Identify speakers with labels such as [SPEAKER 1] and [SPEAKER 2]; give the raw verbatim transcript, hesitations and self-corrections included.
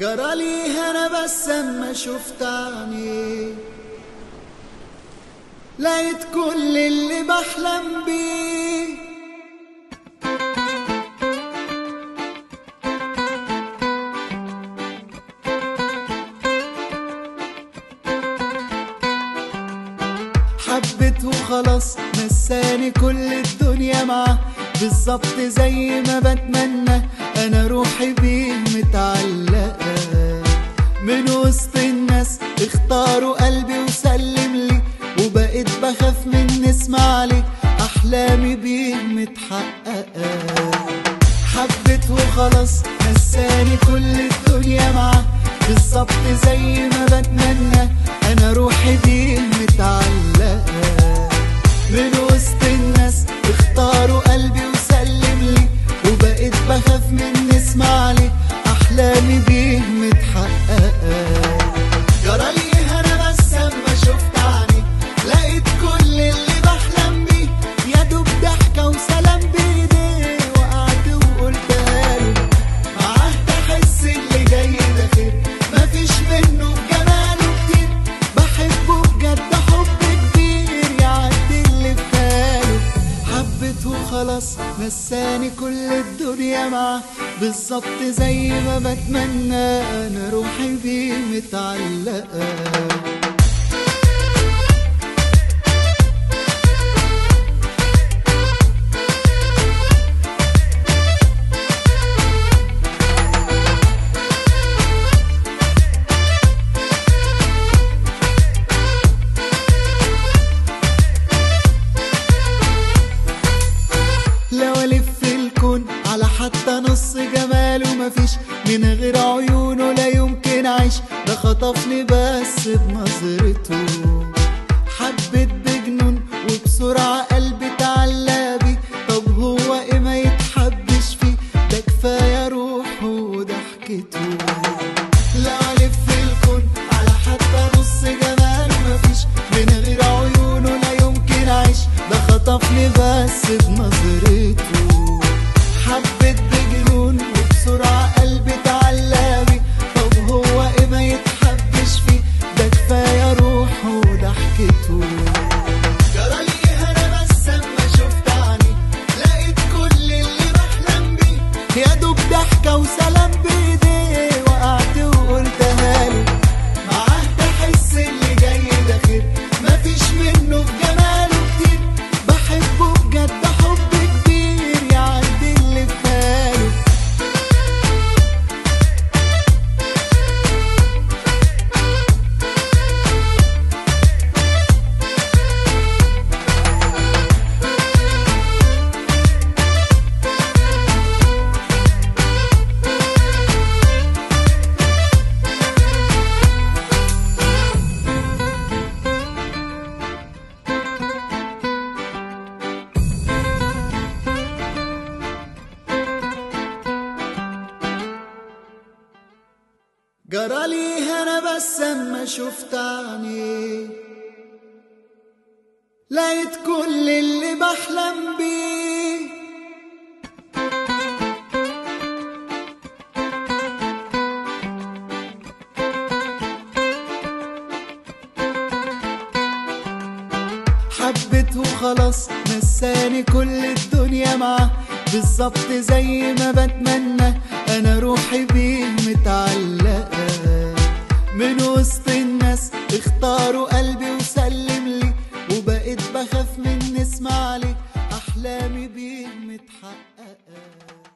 [SPEAKER 1] جرالي هنا بس اما شفت عينيه لقيت كل اللي بحلم بيه. حبيت وخلاص نساني كل الدنيا معاه بالظبط زي ما بتمنى. انا روحي بيه متعلقة من وسط الناس اختاروا قلبي وسلم لي وبقيت بخاف من نسمع لي احلامي بيه متحققة. حبيت وخلاص نساني كل الدنيا معاه بالظبط زي ما بتمنى. انا روحي بيه متعلقة من وسط الناس اختاروا قلبي وسلم لي وبقيت بخاف من نسمع لي احلامي بيه متحققة. جرالي هنا بس اما شفت عيني لقيت كل اللي بحلم بيه يا دوب ضحكة وسلام بايديه وقعت وقلتها له معاه تحس اللي جاي ده خير مفيش منه بجماله كتير بحبه بجد حب كبير يعدي اللي في باله. حبيت وخلاص نساني كل الدنيا معاه بالظبط زي ما بتمنى. انا روحي بيه متعلقة. لو الف الكون على حتى نص جماله مفيش من غير عيونه لا يمكن اعيش. ده خطفني بس بنظرته حبيت بجنون وبسرعة قلبي اتعلق بيه. طب هو ايه ما يتحبش فيه ده كفاية روحه وضحكته. لو الف الكون على حتى نص جماله مفيش من غير عيونه لا يمكن اعيش. ده خطفني بس بنظرته حبيت بجنون وبسرعة قلبي اتعلق بيه. طب هو ايه ما يتحبش فيه ده كفاية روحه وضحكته. جرالي هنا بس اما شفت عيني لقيت كل اللي بحلم بيه يا دوب ضحكة وسلام بايديه وقعت وقلتها له معاه تحس اللي جاي ده خير مفيش منه بجماله كتير بحبه بجد حب كبير يعدي اللي في باله. جرالي هنا بس اما شفت عينيه لقيت كل اللي بحلم بيه. حبيت وخلاص نساني كل الدنيا معاه بالظبط زي ما بتمنى. انا روحي بيه متعلقة من وسط الناس اختاروا قلبي وسلم لي وبقيت بخاف من نسمع لي احلامي بيه متحققة.